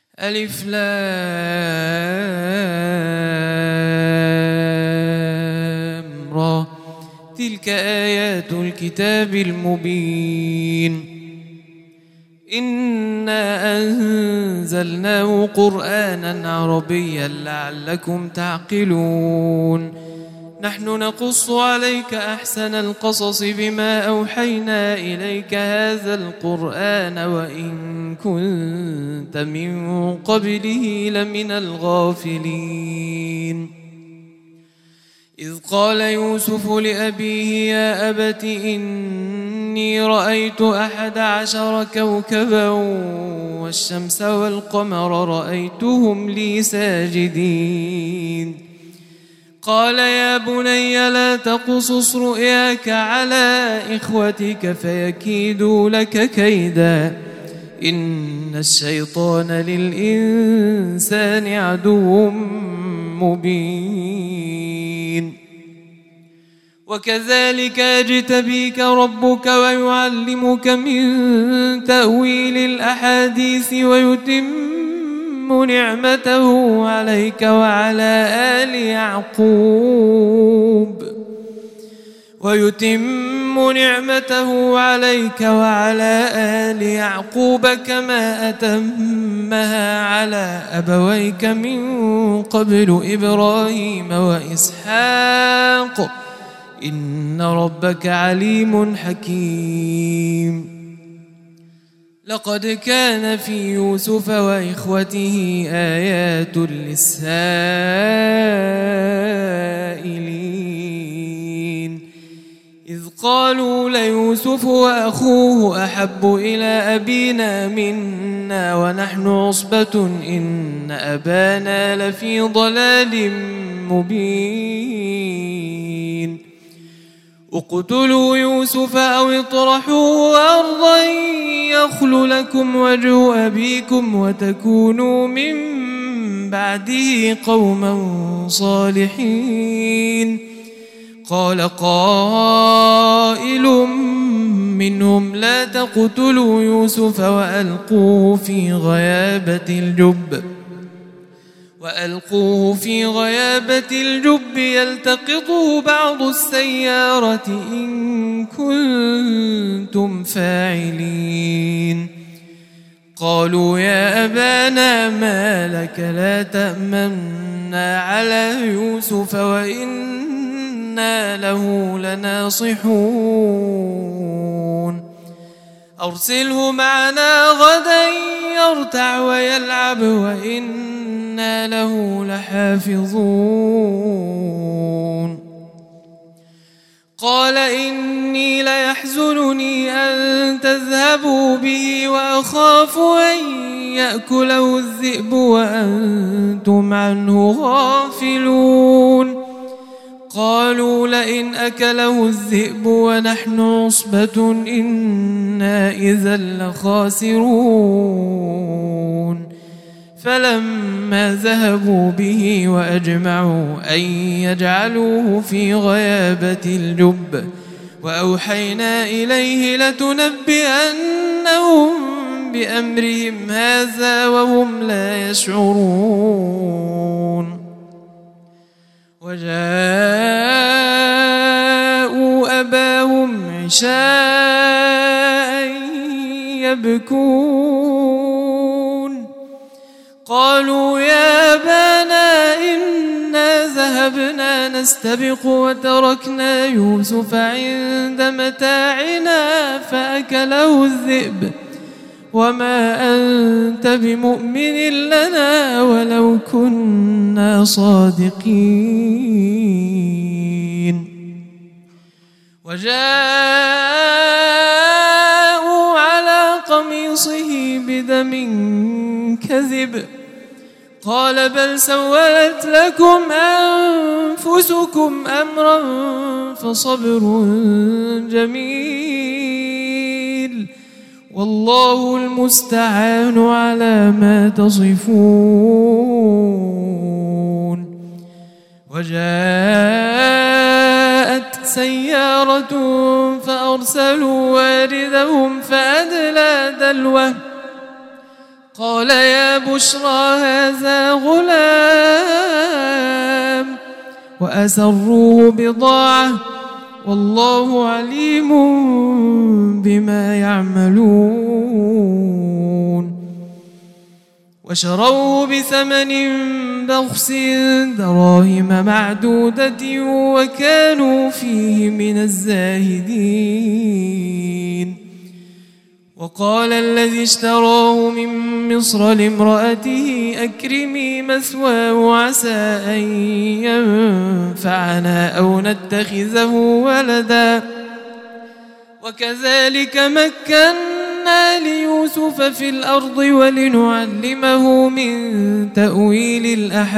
ألف لام را. تلك آيات الكتاب المبين. إنا أنزلناه قرآنا عربيا لعلكم تعقلون. نحن نقص عليك أحسن القصص بما أوحينا إليك هذا القرآن وإن كنت من قبله لمن الغافلين. إذ قال يوسف لأبيه يا أبت إني رأيت 11 كوكبا والشمس والقمر رأيتهم لي ساجدين. قال يا بني لا تقصص رؤياك على إخوتك فيكيدوا لك كيدا إن الشيطان للإنسان عدو مبين. وكذلك يجتبيك ربك ويعلمك من تأويل الأحاديث ويتم نعمته عليك وعلى آل يعقوب كما أتمها على أبويك من قبل إبراهيم وإسحاق إن ربك عليم حكيم. لقد كان في يوسف وإخوته آيات للسائلين. إذ قالوا ليوسف وأخوه أحب إلى أبينا منا ونحن عصبة إن أبانا لفي ضلال مبين. اقتلوا يوسف أو اطرحوه أرضا يخل لكم وجه أبيكم وتكونوا من بعده قوما صالحين. قال قائل منهم لا تقتلوا يوسف وألقوه في غيابة الجب يلتقطه بعض السيارة إن كنتم فاعلين. قالوا يا أبانا ما لك لا تأمنا على يوسف وإنا له لناصحون. أرسله معنا غدا يرتع ويلعب وإنا له لحافظون. قال إني ليحزنني أن تذهبوا به وأخاف أن يأكله الذئب وأنتم عنه غافلون. قالوا لئن أكله الذئب ونحن عصبة إنا إذا لخاسرون. فلما ذهبوا به وأجمعوا أن يجعلوه في غيابة الجب وأوحينا إليه لتنبئنهم بأمرهم هذا وهم لا يشعرون. وجاءوا أباهم عشاء يبكون. قالوا يا أبانا إنا ذهبنا نستبق وتركنا يوسف عند متاعنا فأكله الذئب وما أنت بمؤمن لنا ولو كنا صادقين. وجاءوا على قميصه بدم كذب قال بل سولت لكم أنفسكم أمرا فصبر جميل والله المستعان على ما تصفون. وجاءت سيارة فأرسلوا واردهم فأدلى دلوه قال يا بشرى هذا غلام وأسروه بضاعة والله عليم بما يعملون وشروه بثمن بخس دراهم معدودة وكانوا فيه من الزاهدين وقال الذي اشتراه من مصر لامرأته أكرمي مثواه عسى أن ينفعنا أو نتخذه ولدا وكذلك مكنا ليوسف في الأرض ولنعلمه من تأويل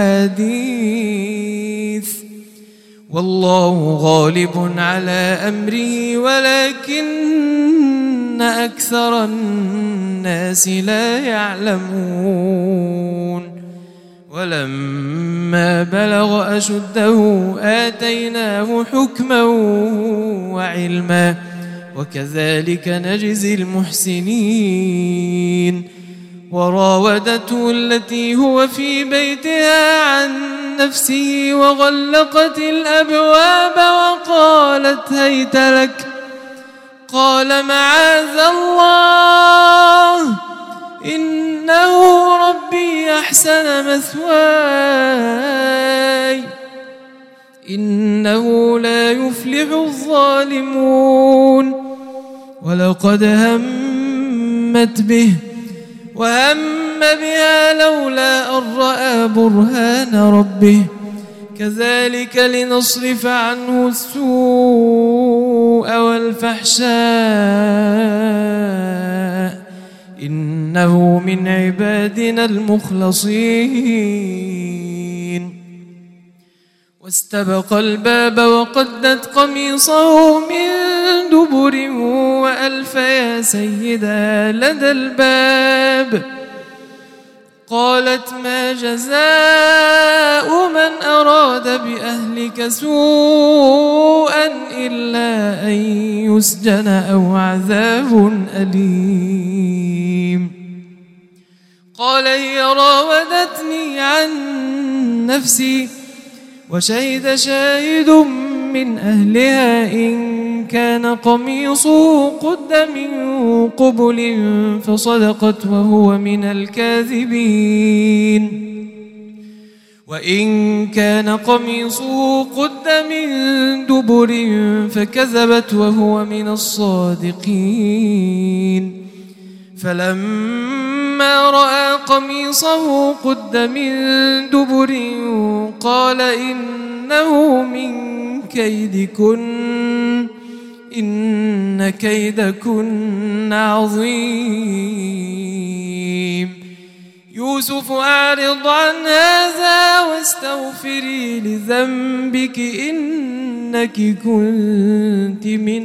الأحاديث والله غالب على أمره ولكن أكثر الناس لا يعلمون ولما بلغ أشده آتيناه حكما وعلما وكذلك نجزي المحسنين وراودته التي هو في بيتها عن نفسه وغلقت الأبواب وقالت هيت لك قال معاذ الله إنه ربي أحسن مثواي إنه لا يفلح الظالمون ولقد همت به وهم بها لولا أن رأى برهان ربه كذلك لنصرف عنه السوء والفحشاء إنه من عبادنا المخلصين واستبق الباب وقدت قميصه من دبر وألف يا سيدها لدى الباب قالت ما جزاء من أراد بأهلك سوءا إلا أن يسجن أو عذاب أليم قال هي راودتني عن نفسي وشهد شاهد من أهلها إن كان قميصه قد من قبل فصدقت وهو من الكاذبين وإن كان قميصه قد من دبر فكذبت وهو من الصادقين فلما رأى قميصه قد من دبر قال إنه من كيدكن إن كيدكن عظيم يوسف أعرض عن هذا واستغفري لذنبك إنك كنت من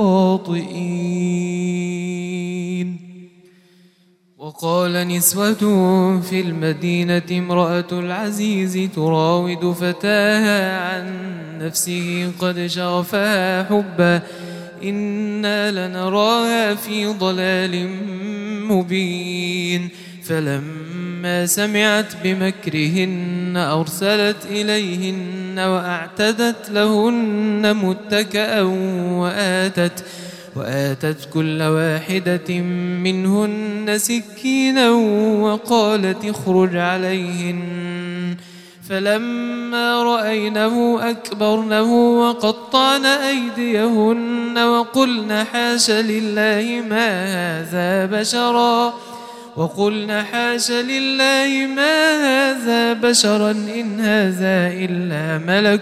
الخاطئين وقال نسوة في المدينة امرأة العزيز تراود فتاها عن نفسه قد شغفها حبا إنا لنراها في ضلال مبين فلما سمعت بمكرهن أرسلت إليهن وأعتدت لهن متكأ وآتت كل واحدة منهن سكينا وقالت اخرج عليهن فلما رأينه أكبرنه وقطعن أيديهن وقلن حاش لله ما هذا بشرا إن هذا إلا ملك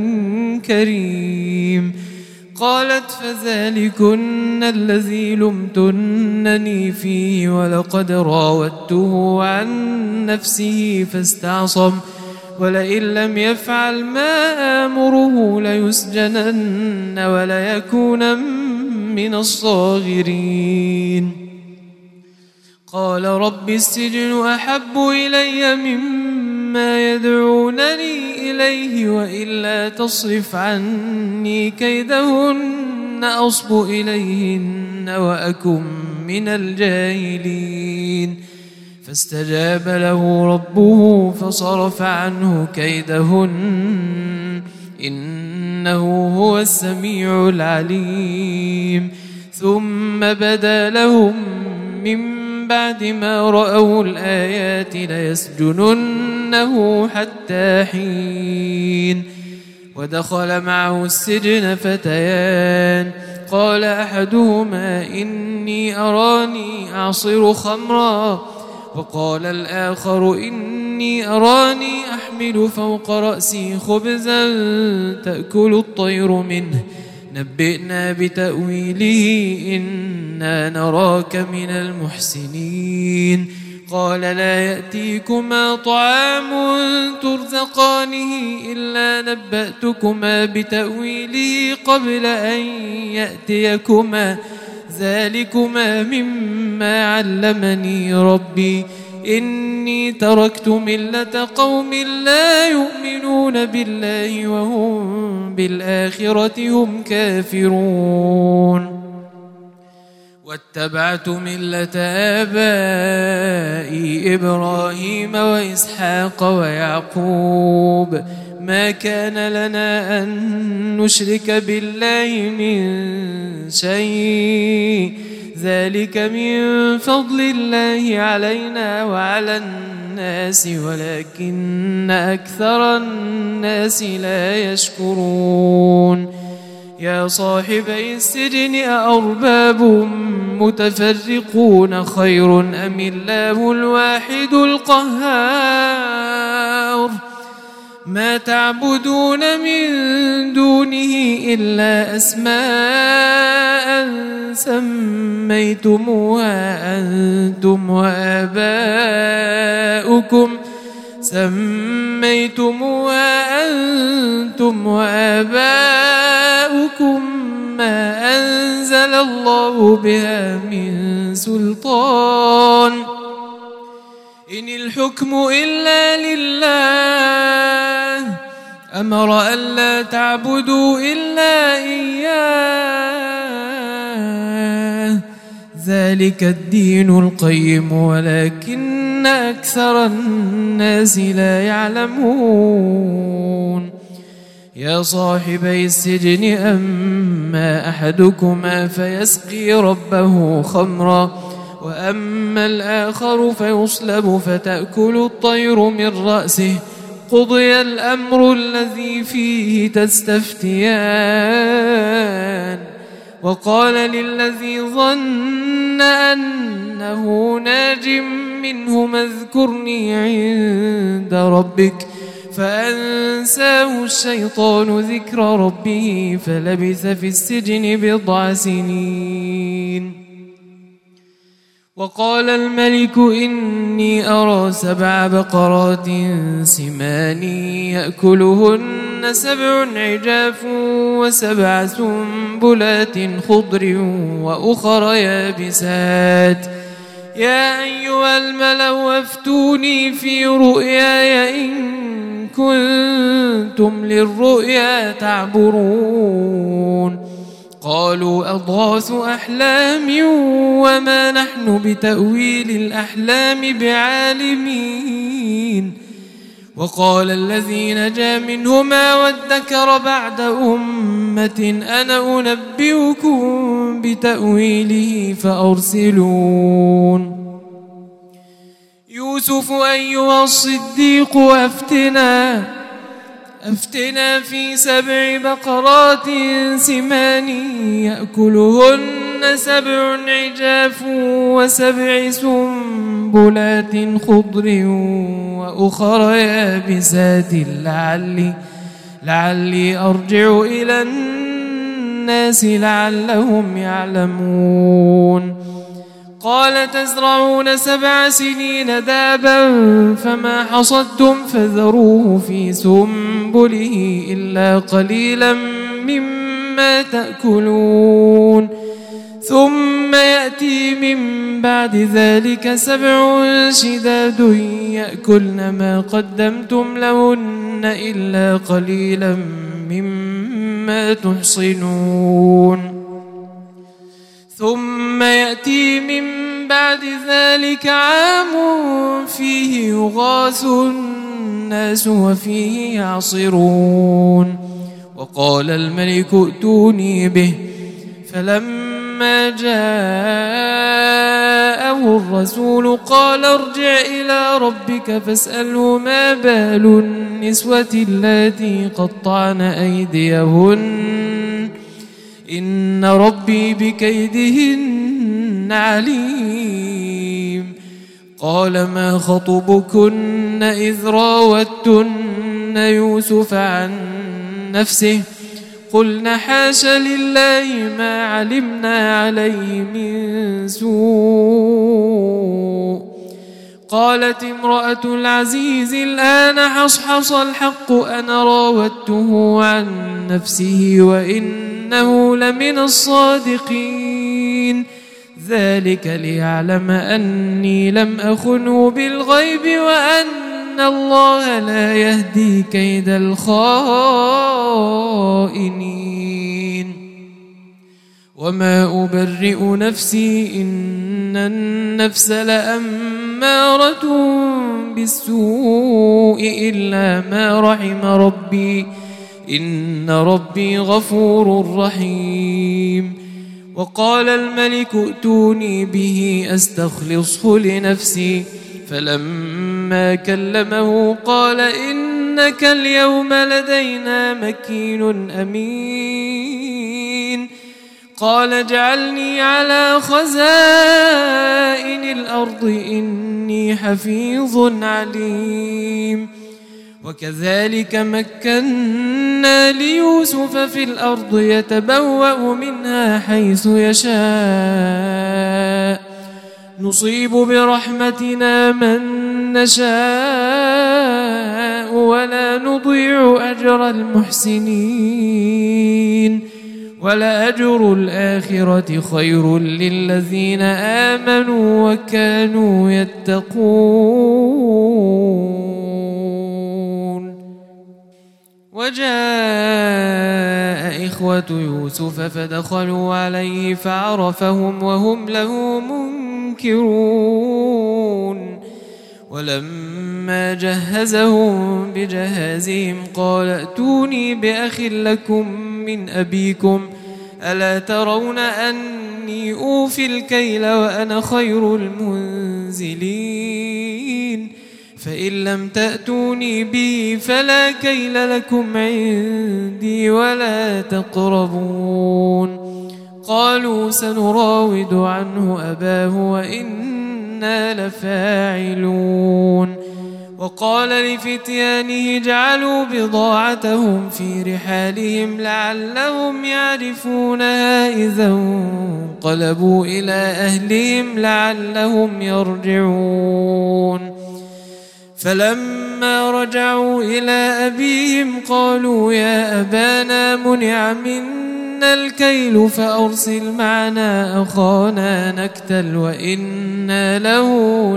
كريم قالت فذلكن الذي لمتنني فيه ولقد راودته عن نفسه فاستعصم ولئن لم يفعل ما آمره ليسجنن وليكون من الصاغرين قال رب السجن أحب إلي مما يدعونني إليه وإلا تصرف عني كيدهن أصب إليهن وأكن من الجاهلين فاستجاب له ربه فصرف عنه كيدهن إنه هو السميع العليم. ثم بدا لهم من بعد ما رأوا الآيات ليسجننه حتى حين. ودخل معه السجن فتيان قال أحدهما إني أراني أعصر خمرا وقال الآخر إني أراني أحمل فوق رأسي خبزا تأكل الطير منه نبئنا بتأويله إنا نراك من المحسنين. قال لا يأتيكما طعام ترزقانه إلا نبأتكما بتأويله قبل أن يأتيكما ذلكما مما علمني ربي إني تركت ملة قوم لا يؤمنون بالله وهم بالآخرة هم كافرون. واتبعت ملة آبائي إبراهيم وإسحاق ويعقوب ما كان لنا أن نشرك بالله من شيء ذلك من فضل الله علينا وعلى الناس ولكن أكثر الناس لا يشكرون. يا صاحبي السجن أأرباب متفرقون خير أم الله الواحد القهار ما تعبدون من دونه إلا أسماء سميتموها أنتم وآباؤكم ما أنزل الله بها من سلطان إن الحكم إلا لله أمر ألا تعبدوا إلا إياه ذلك الدين القيم ولكن أكثر الناس لا يعلمون. يا صاحبي السجن أما أحدكما فيسقي ربه خمرا وأما الآخر فيصلب فتأكل الطير من رأسه قضي الأمر الذي فيه تستفتيان. وقال للذي ظن أنه ناج منهما اذكرني عند ربك فأنساه الشيطان ذكر ربه فلبث في السجن بضع سنين. وقال الملك إني أرى 7 بقرات سمان يأكلهن 7 عجاف و7 سنبلات خضر وأخر يابسات يا أيها الملأ أفتوني في رؤياي إن كنتم للرؤيا تعبرون. قالوا أضغاث أحلام وما نحن بتأويل الأحلام بعالمين. وقال الذي نجا منهما وادكر بعد أمة أنا أنبئكم بتأويله فأرسلون. يوسف أيها الصديق أفتنا في 7 بقرات سمان يأكلهن 7 عجاف و7 سنبلات خضر وأخر يابسات لعلي أرجع إلى الناس لعلهم يعلمون. قال تزرعون 7 سنين دابا فما حصدتم فذروه في سنبله إلا قليلا مما تأكلون. ثم يأتي من بعد ذلك 7 شداد يأكلن ما قدمتم لهن إلا قليلا مما تحصنون. ثم يأتي من بعد ذلك عام فيه يغاث الناس وفيه يعصرون وقال الملك ائتوني به فلما جاءه الرسول قال ارجع إلى ربك فاسأله ما بال النسوة اللاتي قطعن أيديهن إن ربي بكيدهن عليم قال ما خطبكن إذ راوتن يوسف عن نفسه قلنا حاش لله ما علمنا عليه من سوء قالت امرأة العزيز الآن حصحص الحق أنا راودته عن نفسه وإنه لمن الصادقين ذلك ليعلم أني لم أخنه بالغيب وأن الله لا يهدي كيد الخائنين وما أبرئ نفسي إن النفس لأمارة بالسوء إلا ما رحم ربي إن ربي غفور رحيم وقال الملك ائتوني به أستخلصه لنفسي فلما كلمه قال إنك اليوم لدينا مكين أمين قال اجعلني على خزائن الأرض إني حفيظ عليم وكذلك مكنا ليوسف في الأرض يتبوأ منها حيث يشاء نصيب برحمتنا من نشاء ولا نضيع أجر المحسنين ولأجر الآخرة خير للذين آمنوا وكانوا يتقون وجاء إخوة يوسف فدخلوا عليه فعرفهم وهم له منكرون ولما جهزهم بجهازهم قال ائتوني بأخ لكم من أبيكم ألا ترون أني أوفي الكيل وأنا خير المنزلين فإن لم تأتوني به فلا كيل لكم عندي ولا تقربون قالوا سنراود عنه أباه وإنا لفاعلون وقال لفتيانه اجعلوا بضاعتهم في رحالهم لعلهم يعرفونها إذا انقلبوا إلى أهلهم لعلهم يرجعون فلما رجعوا إلى أبيهم قالوا يا أبانا منع منا الكيل فأرسل معنا أخانا نكتل وإنا له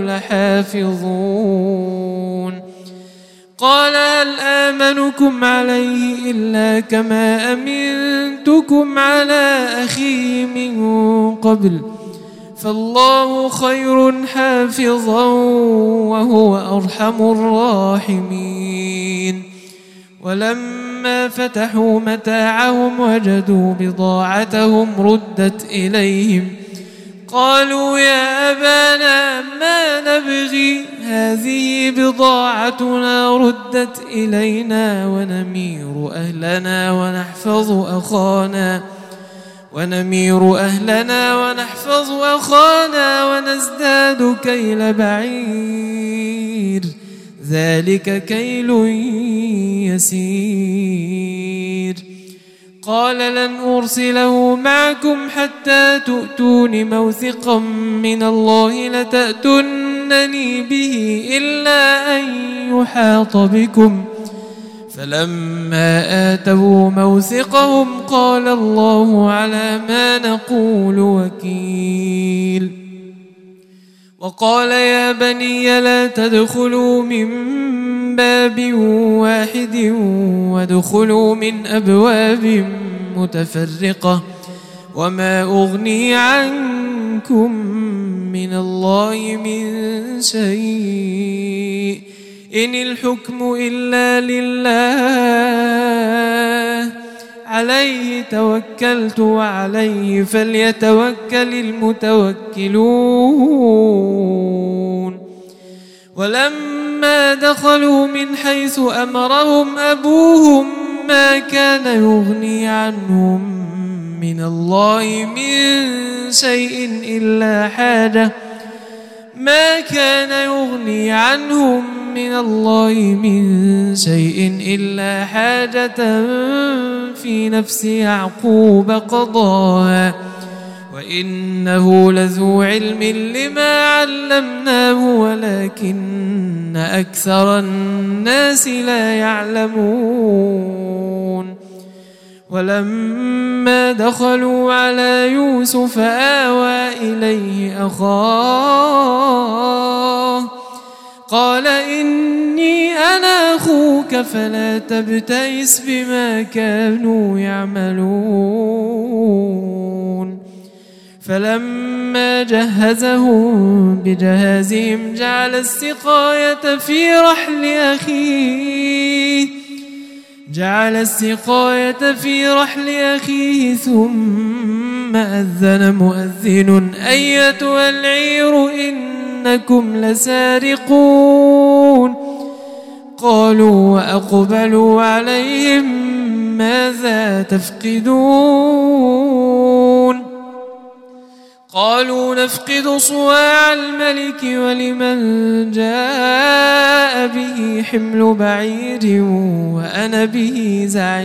لحافظون قال هل آمنكم عليه إلا كما أمنتكم على أخيه من قبل فالله خير حافظا وهو أرحم الراحمين ولما فتحوا متاعهم وجدوا بضاعتهم ردت إليهم قالوا يا أبانا ما نبغي هذه بضاعتنا ردت إلينا ونمير أهلنا ونحفظ أخانا ونزداد كيل بعير ذلك كيل يسير قال لن أرسله معكم حتى تؤتون موثقا من الله لتأتونني به إلا أن يحاط بكم فلما آتوا موثقهم قال الله على ما نقول وكيل وقال يا بني لا تدخلوا من باب واحد وادخلوا من أبواب متفرقة وما أغني عنكم من الله من شيء إن الحكم إلا لله عليه توكلت وعليه فليتوكل المتوكلون ولما دخلوا من حيث أمرهم أبوهم ما كان يغني عنهم من الله من شيء إلا حاجة في نفس يعقوب قضاها وإنه لذو علم لما علمناه ولكن أكثر الناس لا يعلمون ولما دخلوا على يوسف آوى إليه أخاه قال إني أنا أخوك فلا تبتئس بما كانوا يعملون فلما جهزهم بجهازهم جعل السقاية في رحل أخيه ثم أذن مؤذن أيتها العير إنكم لسارقون قالوا وأقبلوا عليهم ماذا تفقدون قالوا نفقد صواع الملك ولمن جاء به حمل بعير وأنا به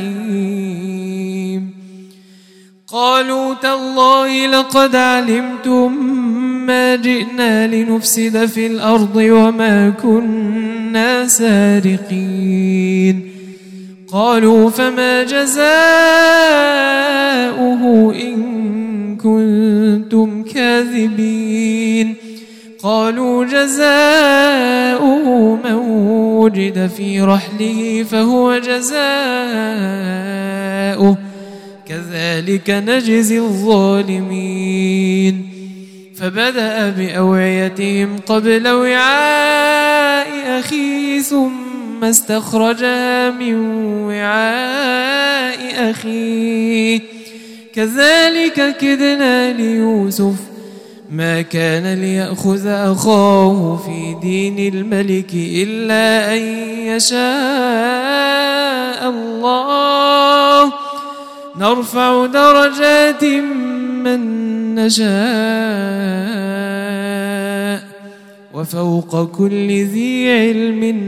زعيم قالوا تالله لقد علمتم ما جئنا لنفسد في الأرض وما كنا سارقين قالوا فما جزاؤه إن كنتم كاذبين قالوا جزاؤه من وجد في رحله فهو جزاؤه كذلك نجزي الظالمين فبدأ بأوعيتهم قبل وعاء أخيه ثم استخرجها من وعاء أخيه كذلك كدنا ليوسف ما كان ليأخذ أخاه في دين الملك إلا أن يشاء الله نرفع درجات من نشاء وفوق كل ذي علم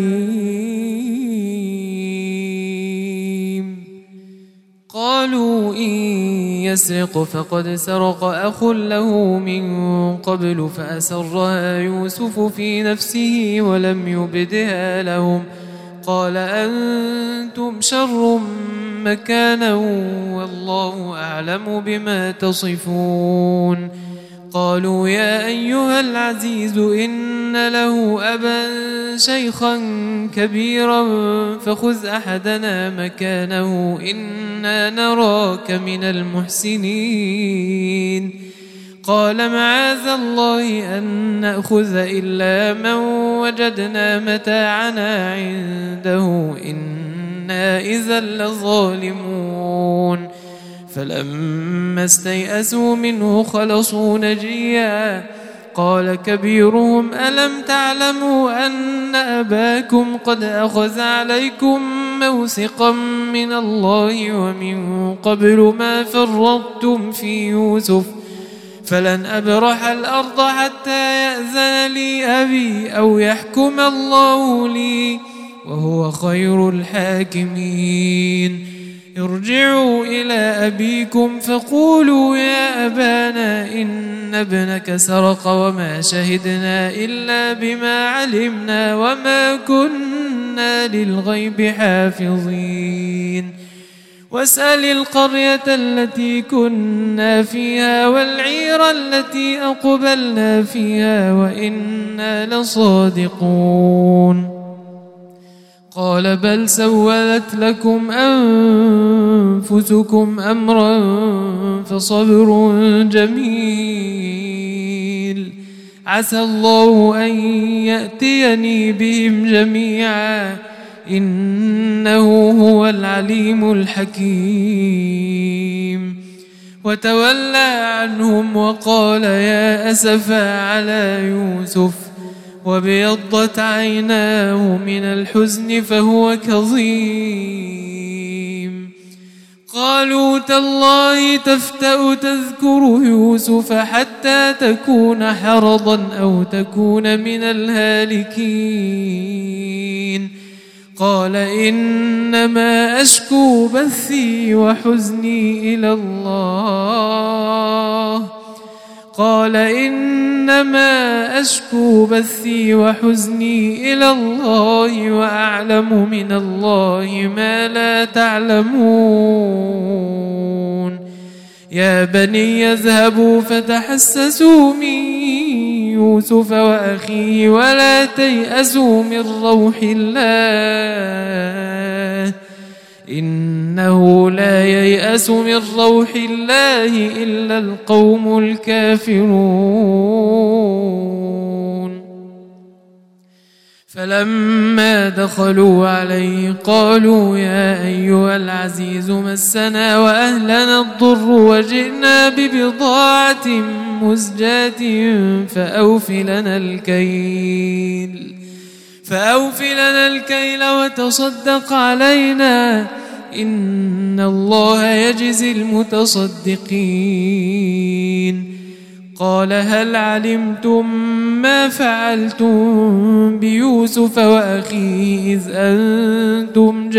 عليم قالوا إن يسرق فقد سرق أخ له من قبل فأسرها يوسف في نفسه ولم يبدها لهم قال أنتم شر مكانا والله أعلم بما تصفون قالوا يا أيها العزيز إن له أبا شيخا كبيرا فخذ أحدنا مكانه إنا نراك من المحسنين قال معاذ الله أن نأخذ إلا من وجدنا متاعنا عنده إنا إذا لظالمون فلما استيئسوا منه خلصوا نجيا قال كبيرهم ألم تعلموا أن أباكم قد أخذ عليكم موثقا من الله ومن قبل ما فرطتم في يوسف فلن أبرح الأرض حتى يأذن لي أبي أو يحكم الله لي وهو خير الحاكمين ارجعوا إلى أبيكم فقولوا يا أبانا إن ابنك سرق وما شهدنا إلا بما علمنا وما كنا للغيب حافظين واسأل القرية التي كنا فيها والعير التي أقبلنا فيها وإنا لصادقون قال بل سولت لكم أنفسكم أمرا فصبر جميل عسى الله أن يأتيني بهم جميعا إنه هو العليم الحكيم. وتولى عنهم وقال يا أسفا على يوسف وابيضت عيناه من الحزن فهو كظيم. قالوا تالله تفتأ تذكر يوسف حتى تكون حرضا أو تكون من الهالكين. قال إنما أشكو بثي وحزني إلى الله وأعلم من الله ما لا تعلمون. يا بني يذهبوا فتحسسوا من يوسف وأخيه ولا تيأسوا من روح الله إنه لا ييأس من روح الله إلا القوم الكافرون. فلما دخلوا عليه قالوا يا أيها العزيز مسنا وأهلنا الضر وجئنا ببضاعة مزجاة فأوف لنا الكيل وتصدق علينا إن الله يجزي المتصدقين. قال هل علمتم ما فعلتم بيوسف وأخيه إذ أنتم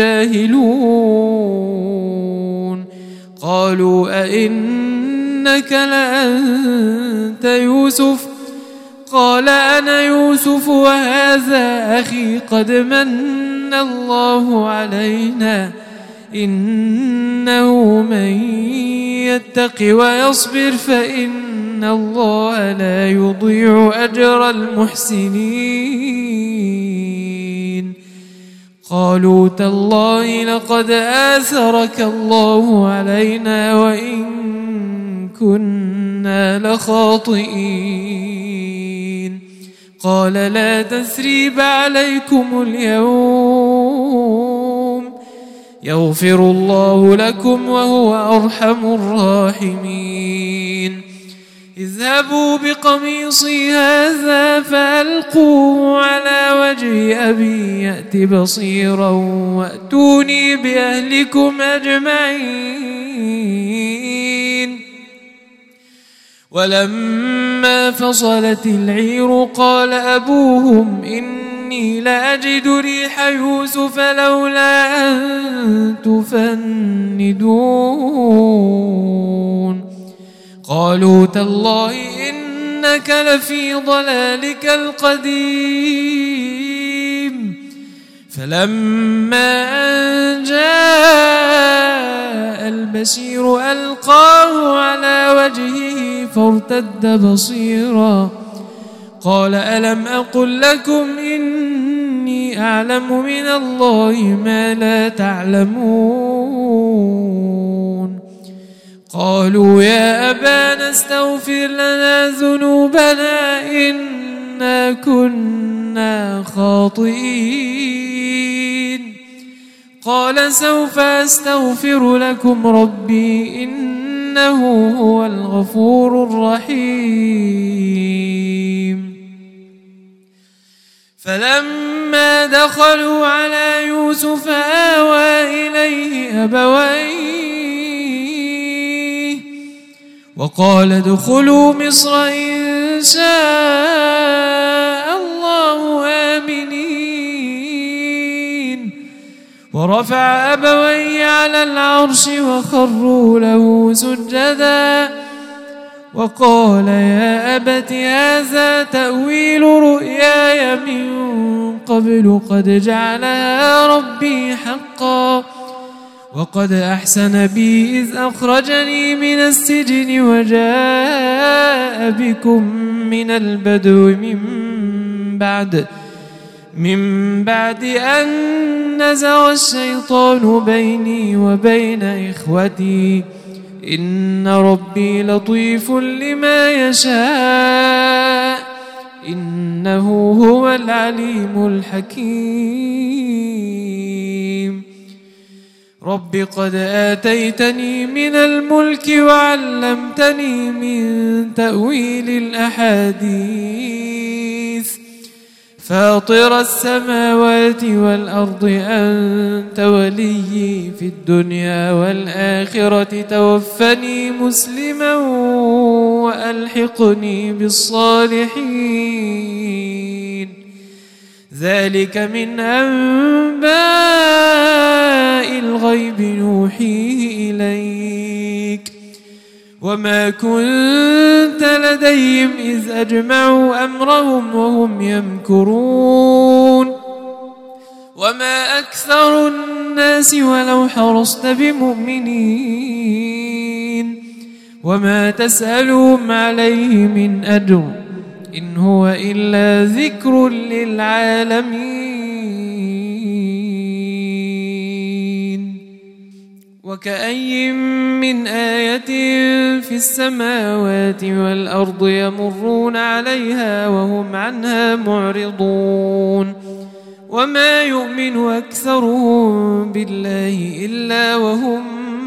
جاهلون؟ قالوا أئنك لأنت يوسف؟ قال أنا يوسف وهذا أخي قد من الله علينا إنه من يتق ويصبر فإن الله لا يضيع أجر المحسنين. قالوا تالله لقد آثرك الله علينا وإن كنا لخاطئين. قال لا تثريب عليكم اليوم يغفر الله لكم وهو أرحم الراحمين. اذهبوا بقميصي هذا فألقوه على وجه أبي يأت بصيرا وأتوني بأهلكم أجمعين. ولما فصلت العير قال أبوهم إني لأجد ريح يوسف لولا أن تفندون. قالوا تالله إنك لفي ضلالك القديم. فلما أن جاء البشير ألقاه على وجهه فارتد بصيرا. قال ألم أقل لكم إني أعلم من الله ما لا تعلمون؟ قالوا يا أبانا استغفر لنا ذنوبنا إنا كنا خاطئين. قال سوف أستغفر لكم ربي إنه هو الغفور الرحيم. فلما دخلوا على يوسف آوى إليه أبويه وقال ادخلوا مصر إن شاء الله آمنين. ورفع أبويه على العرش وخروا له سجدا وقال يا أبت هذا تأويل رؤياي من قبل قد جعلها ربي حقا وقد أحسن بي إذ أخرجني من السجن وجاء بكم من البدو من بعد أن نزغ الشيطان بيني وبين إخوتي إن ربي لطيف لما يشاء إنه هو العليم الحكيم. رب قد آتيتني من الملك وعلمتني من تأويل الأحاديث فاطر السماوات والأرض أنت وليي في الدنيا والآخرة توفني مسلما وألحقني بالصالحين. ذلك من أنباء الغيب نوحيه إليك وما كنت لديهم إذ أجمعوا أمرهم وهم يمكرون وما أكثر الناس ولو حرصت بمؤمنين وما تسألهم عليه من أجر إن هو إلا ذكر للعالمين. وكأي من آية في السماوات والأرض يمرون عليها وهم عنها معرضون وما يؤمن أكثرهم بالله إلا وهم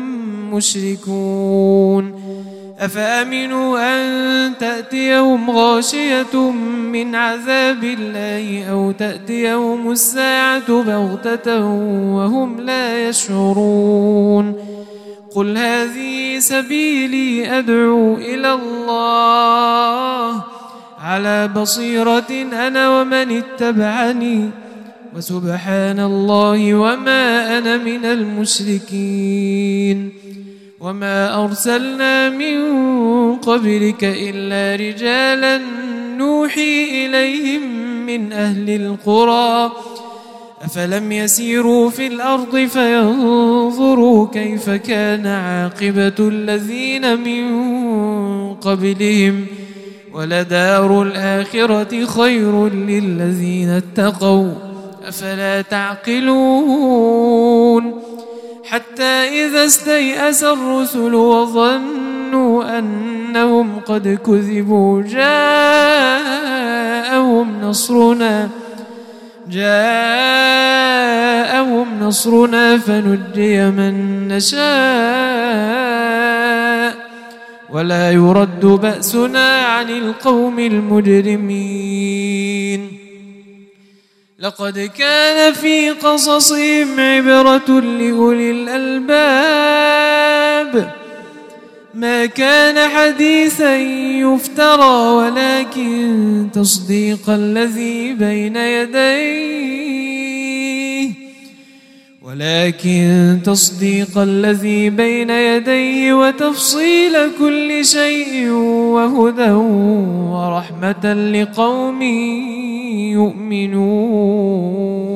مشركون. أفأمنوا أن تأتيهم غاشية من عذاب الله أو تأتيهم الساعة بغتة وهم لا يشعرون. قل هذه سبيلي أدعو إلى الله على بصيرة أنا ومن اتبعني وسبحان الله وما أنا من المشركين. وما أرسلنا من قبلك إلا رجالا نوحي إليهم من أهل القرى أفلم يسيروا في الأرض فينظروا كيف كان عاقبة الذين من قبلهم ولدار الآخرة خير للذين اتقوا أفلا تعقلون. حتى إذا استيأس الرسل وظنوا أنهم قد كذبوا جاءهم نصرنا فنجي من نشاء ولا يرد بأسنا عن القوم المجرمين. لقد كان في قصصهم عبرة لأولي الألباب ما كان حديثا يفترى ولكن تصديق الذي بين يديه وتفصيل كل شيء وهدى ورحمة لقوم يؤمنون.